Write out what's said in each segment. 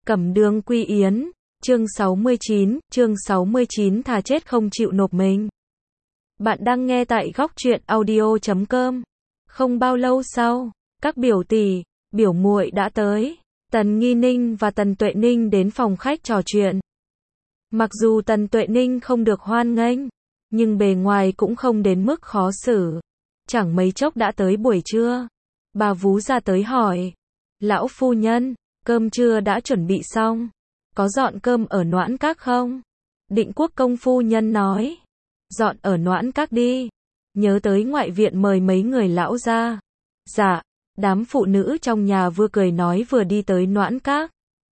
Cẩm Đường Quy Yến, chương 69 thà chết không chịu nộp mình. Bạn đang nghe tại góc truyện audio.com. Không bao lâu sau, các biểu tỷ, biểu muội đã tới. Tần Nghi Ninh và Tần Tuệ Ninh đến phòng khách trò chuyện. Mặc dù Tần Tuệ Ninh không được hoan nghênh, nhưng bề ngoài cũng không đến mức khó xử. Chẳng mấy chốc đã tới buổi trưa. Bà vú ra tới hỏi. Lão phu nhân, cơm trưa đã chuẩn bị xong. Có dọn cơm ở Noãn Các không? Định Quốc công phu nhân nói. Dọn ở Noãn Các đi. Nhớ tới ngoại viện mời mấy người lão ra. Dạ, đám phụ nữ trong nhà vừa cười nói vừa đi tới Noãn Các.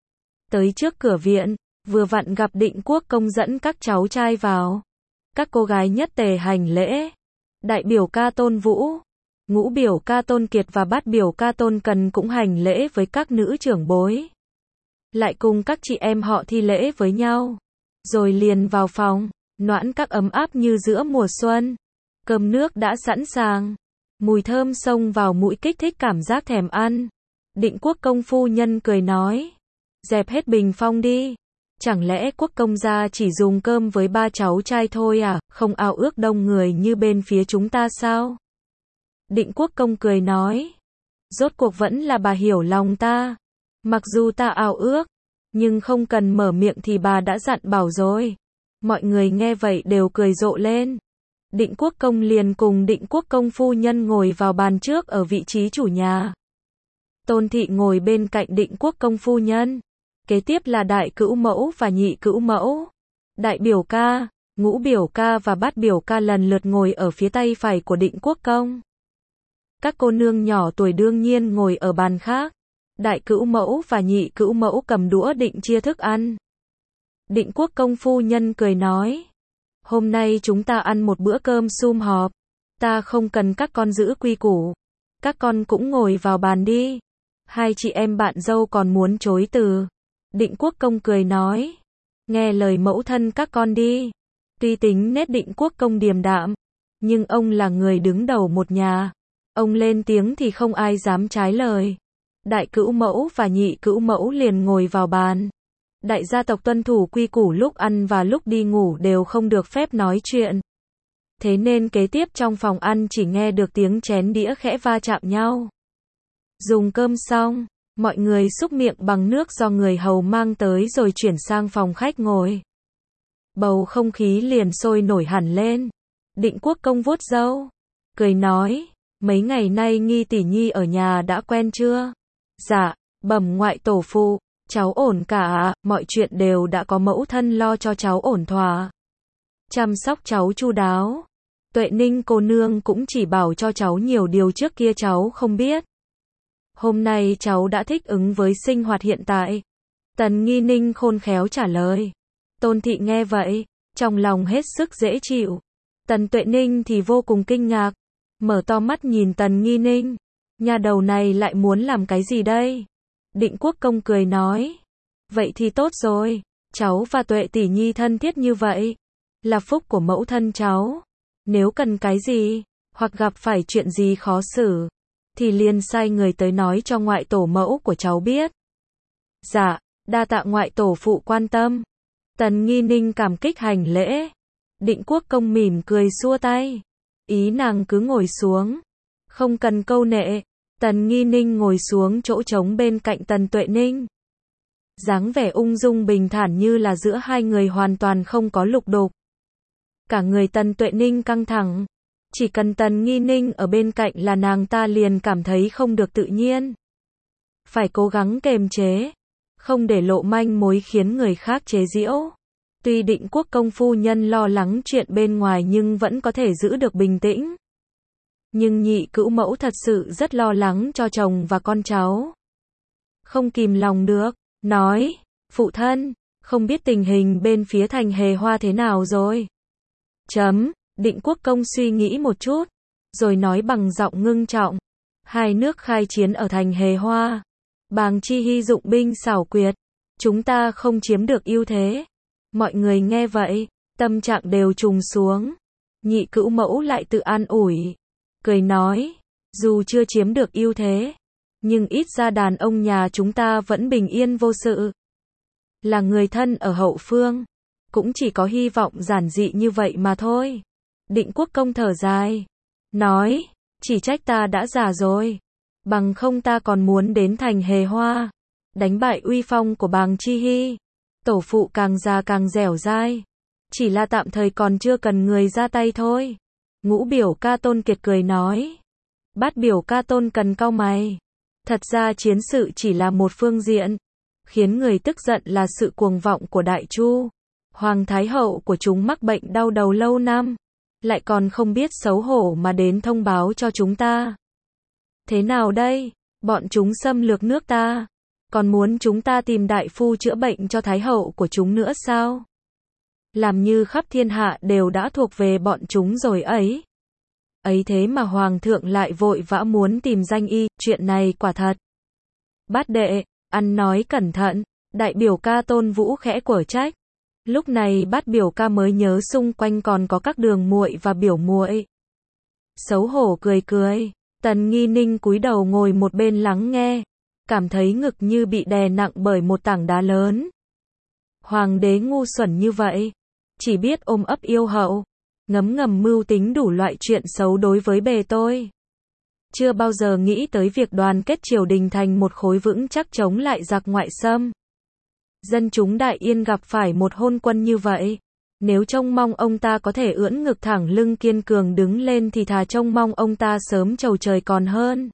Tới trước cửa viện, vừa vặn gặp Định Quốc công dẫn các cháu trai vào. Các cô gái nhất tề hành lễ. Đại biểu ca Tôn Vũ, ngũ biểu ca Tôn Kiệt và bát biểu ca Tôn Cần cũng hành lễ với các nữ trưởng bối. Lại cùng các chị em họ thi lễ với nhau. Rồi liền vào phòng, Noãn Các ấm áp như giữa mùa xuân. Cơm nước đã sẵn sàng. Mùi thơm xông vào mũi kích thích cảm giác thèm ăn. Định Quốc công phu nhân cười nói. Dẹp hết bình phong đi. Chẳng lẽ Quốc công gia chỉ dùng cơm với ba cháu trai thôi à, không ao ước đông người như bên phía chúng ta sao? Định Quốc công cười nói. Rốt cuộc vẫn là bà hiểu lòng ta. Mặc dù ta ao ước, nhưng không cần mở miệng thì bà đã dặn bảo rồi. Mọi người nghe vậy đều cười rộ lên. Định Quốc công liền cùng Định Quốc công phu nhân ngồi vào bàn trước ở vị trí chủ nhà. Tôn thị ngồi bên cạnh Định Quốc công phu nhân. Kế tiếp là đại cữu mẫu và nhị cữu mẫu. Đại biểu ca, ngũ biểu ca và bát biểu ca lần lượt ngồi ở phía tay phải của Định Quốc công. Các cô nương nhỏ tuổi đương nhiên ngồi ở bàn khác. Đại cữu mẫu và nhị cữu mẫu cầm đũa định chia thức ăn. Định Quốc công phu nhân cười nói. Hôm nay chúng ta ăn một bữa cơm sum họp. Ta không cần các con giữ quy củ. Các con cũng ngồi vào bàn đi. Hai chị em bạn dâu còn muốn chối từ. Định Quốc công cười nói. Nghe lời mẫu thân các con đi. Tuy tính nết Định Quốc công điềm đạm, nhưng ông là người đứng đầu một nhà. Ông lên tiếng thì không ai dám trái lời. Đại cữu mẫu và nhị cữu mẫu liền ngồi vào bàn. Đại gia tộc tuân thủ quy củ lúc ăn và lúc đi ngủ đều không được phép nói chuyện. Thế nên kế tiếp trong phòng ăn chỉ nghe được tiếng chén đĩa khẽ va chạm nhau. Dùng cơm xong, mọi người xúc miệng bằng nước do người hầu mang tới rồi chuyển sang phòng khách ngồi. Bầu không khí liền sôi nổi hẳn lên. Định Quốc công vuốt râu, cười nói, mấy ngày nay Nghi tỷ nhi ở nhà đã quen chưa? Dạ, bẩm ngoại tổ phụ, cháu ổn cả ạ, mọi chuyện đều đã có mẫu thân lo cho cháu ổn thỏa. Chăm sóc cháu chu đáo. Tuệ Ninh cô nương cũng chỉ bảo cho cháu nhiều điều trước kia cháu không biết. Hôm nay cháu đã thích ứng với sinh hoạt hiện tại. Tần Nghi Ninh khôn khéo trả lời. Tôn thị nghe vậy, trong lòng hết sức dễ chịu. Tần Tuệ Ninh thì vô cùng kinh ngạc, mở to mắt nhìn Tần Nghi Ninh. Nhà đầu này lại muốn làm cái gì đây? Định Quốc công cười nói. Vậy thì tốt rồi, cháu và Tuệ tỷ nhi thân thiết như vậy. Là phúc của mẫu thân cháu. Nếu cần cái gì, hoặc gặp phải chuyện gì khó xử, thì liền sai người tới nói cho ngoại tổ mẫu của cháu biết. Dạ, đa tạ ngoại tổ phụ quan tâm. Tần Nghi Ninh cảm kích hành lễ. Định Quốc công mỉm cười xua tay. Ý nàng cứ ngồi xuống. Không cần câu nệ. Tần Nghi Ninh ngồi xuống chỗ trống bên cạnh Tần Tuệ Ninh. Dáng vẻ ung dung bình thản như là giữa hai người hoàn toàn không có lục đục. Cả người Tần Tuệ Ninh căng thẳng. Chỉ cần Tần Nghi Ninh ở bên cạnh là nàng ta liền cảm thấy không được tự nhiên. Phải cố gắng kềm chế, không để lộ manh mối khiến người khác chế giễu. Tuy Định Quốc công phu nhân lo lắng chuyện bên ngoài nhưng vẫn có thể giữ được bình tĩnh. Nhưng nhị cữu mẫu thật sự rất lo lắng cho chồng và con cháu. Không kìm lòng được, nói, phụ thân, không biết tình hình bên phía thành Hề Hoa thế nào rồi. Định Quốc công suy nghĩ một chút, rồi nói bằng giọng ngưng trọng. Hai nước khai chiến ở thành Hề Hoa. Bàng Chi Hy dụng binh xảo quyệt. Chúng ta không chiếm được ưu thế. Mọi người nghe vậy, tâm trạng đều trùng xuống. Nhị cữu mẫu lại tự an ủi. Cười nói, dù chưa chiếm được ưu thế, nhưng ít ra đàn ông nhà chúng ta vẫn bình yên vô sự. là người thân ở hậu phương. Cũng chỉ có hy vọng giản dị như vậy mà thôi. Định Quốc Công thở dài. Nói, chỉ trách ta đã già rồi. Bằng không ta còn muốn đến thành Hề Hoa. Đánh bại uy phong của Bàng Chi Hy. Tổ phụ càng già càng dẻo dai. Chỉ là tạm thời còn chưa cần người ra tay thôi. Ngũ biểu ca Tôn Kiệt cười nói. Bát biểu ca Tôn cần cau mày. Thật ra chiến sự chỉ là một phương diện. Khiến người tức giận là sự cuồng vọng của Đại Chu. Hoàng Thái Hậu của chúng mắc bệnh đau đầu lâu năm. Lại còn không biết xấu hổ mà đến thông báo cho chúng ta. Thế nào đây? Bọn chúng xâm lược nước ta. Còn muốn chúng ta tìm đại phu chữa bệnh cho Thái Hậu của chúng nữa sao? Làm như khắp thiên hạ đều đã thuộc về bọn chúng rồi ấy. Ấy thế mà Hoàng thượng lại vội vã muốn tìm danh y, chuyện này quả thật. Bát đệ, ăn nói cẩn thận, đại biểu ca Tôn Vũ khẽ quở trách. Lúc này bát biểu ca mới nhớ xung quanh còn có các đường muội và biểu muội. Xấu hổ cười cười, Tần Nghi Ninh cúi đầu ngồi một bên lắng nghe, cảm thấy ngực như bị đè nặng bởi một tảng đá lớn. Hoàng đế ngu xuẩn như vậy, chỉ biết ôm ấp yêu hậu, ngấm ngầm mưu tính đủ loại chuyện xấu đối với bề tôi. Chưa bao giờ nghĩ tới việc đoàn kết triều đình thành một khối vững chắc chống lại giặc ngoại xâm. Dân chúng Đại Yên gặp phải một hôn quân như vậy. Nếu trông mong ông ta có thể ưỡn ngực thẳng lưng kiên cường đứng lên thì thà trông mong ông ta sớm chầu trời còn hơn.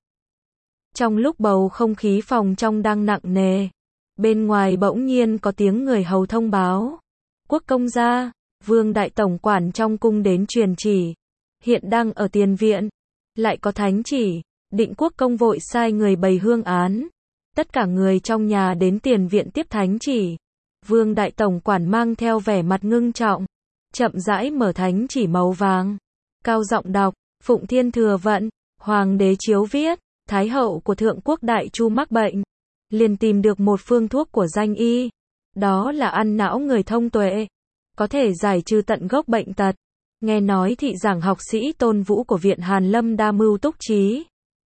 Trong lúc bầu không khí phòng trong đang nặng nề, bên ngoài bỗng nhiên có tiếng người hầu thông báo. Quốc công gia, Vương đại tổng quản trong cung đến truyền chỉ, hiện đang ở tiền viện. Lại có thánh chỉ, Định Quốc công vội sai người bày hương án. Tất cả người trong nhà đến tiền viện tiếp thánh chỉ. Vương đại tổng quản mang theo vẻ mặt ngưng trọng, chậm rãi mở thánh chỉ màu vàng, cao giọng đọc, Phụng Thiên Thừa Vận, Hoàng đế chiếu viết, Thái hậu của Thượng quốc Đại Chu mắc bệnh, liền tìm được một phương thuốc của danh y, đó là ăn não người thông tuệ, có thể giải trừ tận gốc bệnh tật. Nghe nói thị giảng học sĩ Tôn Vũ của Viện Hàn Lâm đa mưu túc trí,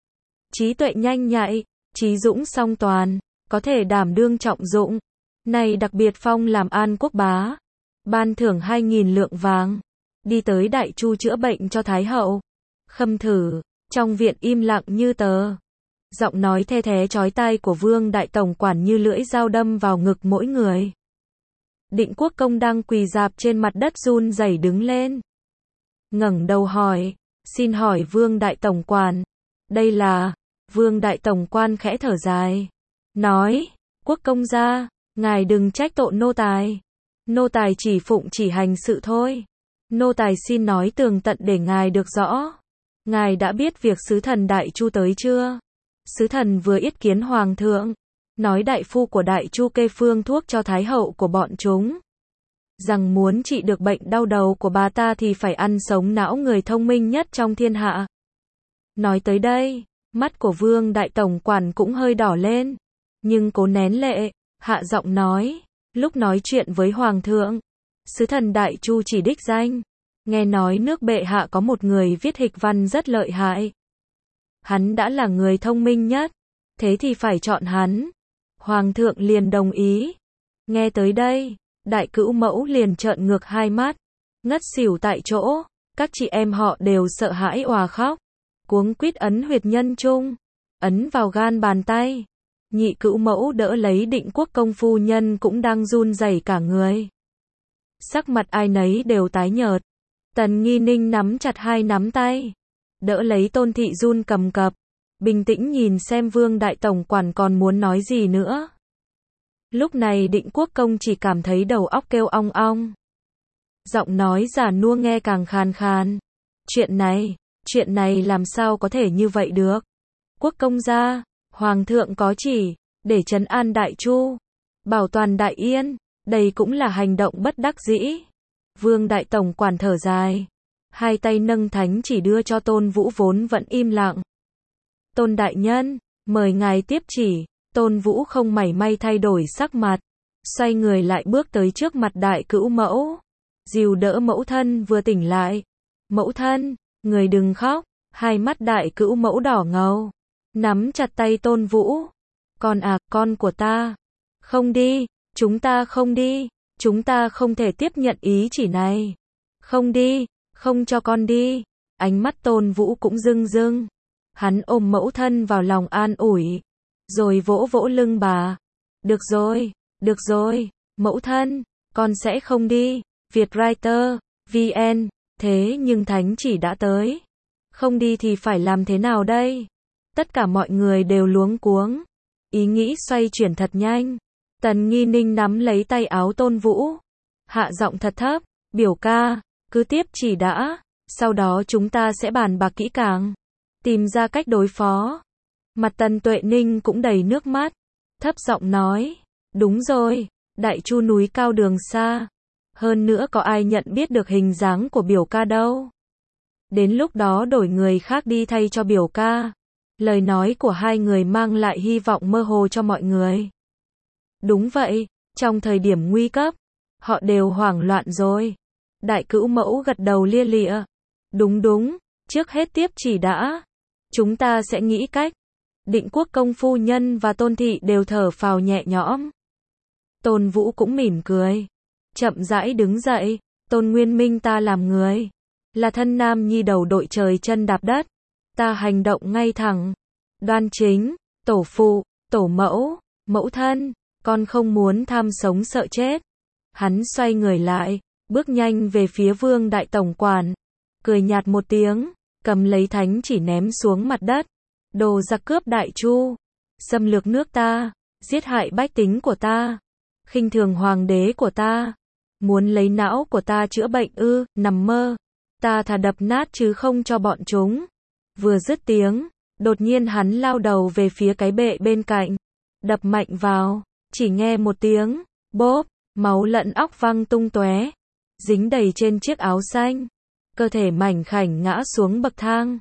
trí tuệ nhanh nhạy, trí dũng song toàn, có thể đảm đương trọng dụng. Này đặc biệt phong làm An quốc bá, ban thưởng 2.000 lượng vàng, đi tới Đại Chu chữa bệnh cho Thái hậu. Khâm thử, trong viện im lặng như tờ. Giọng nói the thé chói tai của Vương đại tổng quản như lưỡi dao đâm vào ngực mỗi người. Định Quốc công đang quỳ rạp trên mặt đất run rẩy đứng lên. Ngẩng đầu hỏi, xin hỏi Vương đại tổng quản, đây là... Vương đại tổng quan khẽ thở dài, nói, Quốc công gia, ngài đừng trách tội nô tài. Nô tài chỉ phụng chỉ hành sự thôi. Nô tài xin nói tường tận để ngài được rõ. Ngài đã biết việc sứ thần Đại Chu tới chưa? Sứ thần vừa yết kiến hoàng thượng, nói đại phu của Đại Chu kê phương thuốc cho Thái hậu của bọn chúng. Rằng muốn trị được bệnh đau đầu của bà ta thì phải ăn sống não người thông minh nhất trong thiên hạ. Nói tới đây, mắt của Vương đại tổng quản cũng hơi đỏ lên, nhưng cố nén lệ, hạ giọng nói, lúc nói chuyện với hoàng thượng, sứ thần Đại Chu chỉ đích danh, nghe nói nước bệ hạ có một người viết hịch văn rất lợi hại. Hắn đã là người thông minh nhất, thế thì phải chọn hắn. Hoàng thượng liền đồng ý. Nghe tới đây, đại cữu mẫu liền trợn ngược hai mắt, ngất xỉu tại chỗ, các chị em họ đều sợ hãi òa khóc, cuống quýt ấn huyệt nhân trung, ấn vào gan bàn tay. Nhị cữu mẫu đỡ lấy Định Quốc công phu nhân cũng đang run rẩy cả người. Sắc mặt ai nấy đều tái nhợt. Tần Nghi Ninh nắm chặt hai nắm tay, đỡ lấy Tôn thị run cầm cập, bình tĩnh nhìn xem Vương đại tổng quản còn muốn nói gì nữa. Lúc này Định Quốc công chỉ cảm thấy đầu óc kêu ong ong. Giọng nói già nua nghe càng khàn khàn. Chuyện này làm sao có thể như vậy được? Quốc công gia, Hoàng thượng có chỉ, để trấn an Đại Chu, bảo toàn Đại Yên, đây cũng là hành động bất đắc dĩ. Vương đại tổng quản thở dài, hai tay nâng thánh chỉ đưa cho Tôn Vũ vốn vẫn im lặng. Tôn đại nhân, mời ngài tiếp chỉ. Tôn Vũ không mảy may thay đổi sắc mặt, xoay người lại bước tới trước mặt đại cữu mẫu, dìu đỡ mẫu thân vừa tỉnh lại. Mẫu thân, người đừng khóc. Hai mắt đại cữu mẫu đỏ ngầu, nắm chặt tay Tôn Vũ. Con à, con của ta. Không đi, Chúng ta không đi, chúng ta không thể tiếp nhận ý chỉ này. Không đi, không cho con đi. Ánh mắt Tôn Vũ cũng rưng rưng. Hắn ôm mẫu thân vào lòng an ủi, rồi vỗ vỗ lưng bà. Được rồi, mẫu thân, con sẽ không đi. Vietwriter, VN, thế nhưng thánh chỉ đã tới. Không đi thì phải làm thế nào đây? Tất cả mọi người đều luống cuống. Ý nghĩ xoay chuyển thật nhanh. Tần Nghi Ninh nắm lấy tay áo Tôn Vũ. Hạ giọng thật thấp, biểu ca, cứ tiếp chỉ đã. Sau đó chúng ta sẽ bàn bạc kỹ càng. Tìm ra cách đối phó. Mặt Tần Tuệ Ninh cũng đầy nước mắt. Thấp giọng nói, đúng rồi, Đại Chu núi cao đường xa. Hơn nữa có ai nhận biết được hình dáng của biểu ca đâu. Đến lúc đó đổi người khác đi thay cho biểu ca. Lời nói của hai người mang lại hy vọng mơ hồ cho mọi người. Đúng vậy, trong thời điểm nguy cấp, họ đều hoảng loạn rồi. Đại Cữu Mẫu gật đầu lia lịa. Đúng, trước hết tiếp chỉ đã. Chúng ta sẽ nghĩ cách. Định Quốc công phu nhân và Tôn thị đều thở phào nhẹ nhõm. Tôn Vũ cũng mỉm cười. Chậm rãi đứng dậy, Tôn Nguyên Minh ta làm người. Là thân nam nhi đầu đội trời chân đạp đất. Ta hành động ngay thẳng, đoan chính, tổ phụ, tổ mẫu, mẫu thân, con không muốn tham sống sợ chết. Hắn xoay người lại, bước nhanh về phía Vương đại tổng quản, cười nhạt một tiếng, cầm lấy thánh chỉ ném xuống mặt đất. Đồ giặc cướp Đại Chu, xâm lược nước ta, giết hại bách tính của ta, khinh thường hoàng đế của ta, muốn lấy não của ta chữa bệnh ư? Nằm mơ, ta thà đập nát chứ không cho bọn chúng. Vừa dứt tiếng, đột nhiên hắn lao đầu về phía cái bệ bên cạnh, đập mạnh vào, chỉ nghe một tiếng, bốp, máu lẫn óc văng tung tóe, dính đầy trên chiếc áo xanh, cơ thể mảnh khảnh ngã xuống bậc thang.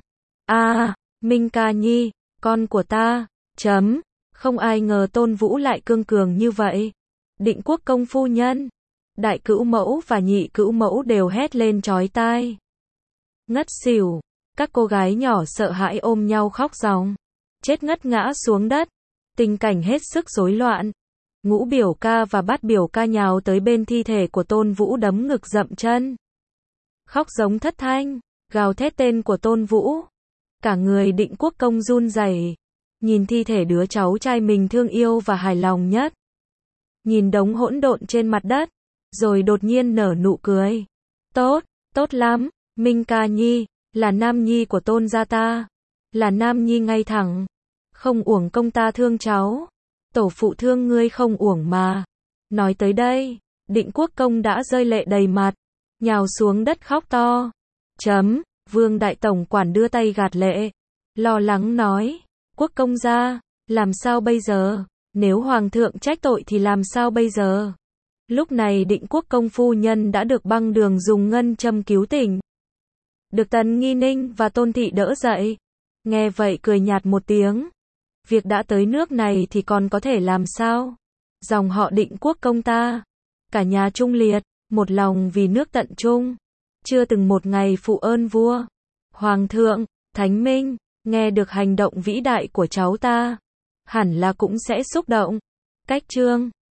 Minh Ca Nhi, con của ta, không ai ngờ Tôn Vũ lại cương cường như vậy. Định Quốc công phu nhân, Đại Cữu Mẫu và Nhị Cữu Mẫu đều hét lên chói tai. Ngất xỉu. Các cô gái nhỏ sợ hãi ôm nhau khóc ròng, chết ngất ngã xuống đất. Tình cảnh hết sức rối loạn. Ngũ biểu ca và Bát biểu ca nhào tới bên thi thể của Tôn Vũ đấm ngực dậm chân. Khóc giống thất thanh, gào thét tên của Tôn Vũ. Cả người Định Quốc công run rẩy, nhìn thi thể đứa cháu trai mình thương yêu và hài lòng nhất. Nhìn đống hỗn độn trên mặt đất, rồi đột nhiên nở nụ cười. Tốt lắm, Minh Ca Nhi. Là nam nhi của Tôn gia ta. Là nam nhi ngay thẳng. Không uổng công ta thương cháu. Tổ phụ thương ngươi không uổng mà. Nói tới đây, Định Quốc công đã rơi lệ đầy mặt, nhào xuống đất khóc to. Vương đại tổng quản đưa tay gạt lệ, lo lắng nói, Quốc công gia, làm sao bây giờ? Nếu hoàng thượng trách tội thì làm sao bây giờ? Lúc này Định Quốc công phu nhân đã được băng đường dùng ngân châm cứu tỉnh. Được Tần Nghi Ninh và Tôn thị đỡ dậy. Nghe vậy cười nhạt một tiếng. Việc đã tới nước này thì còn có thể làm sao? Dòng họ Định Quốc công ta, cả nhà trung liệt, một lòng vì nước tận trung, chưa từng một ngày phụ ơn vua. Hoàng thượng, Thánh Minh, nghe được hành động vĩ đại của cháu ta, hẳn là cũng sẽ xúc động. Cách chương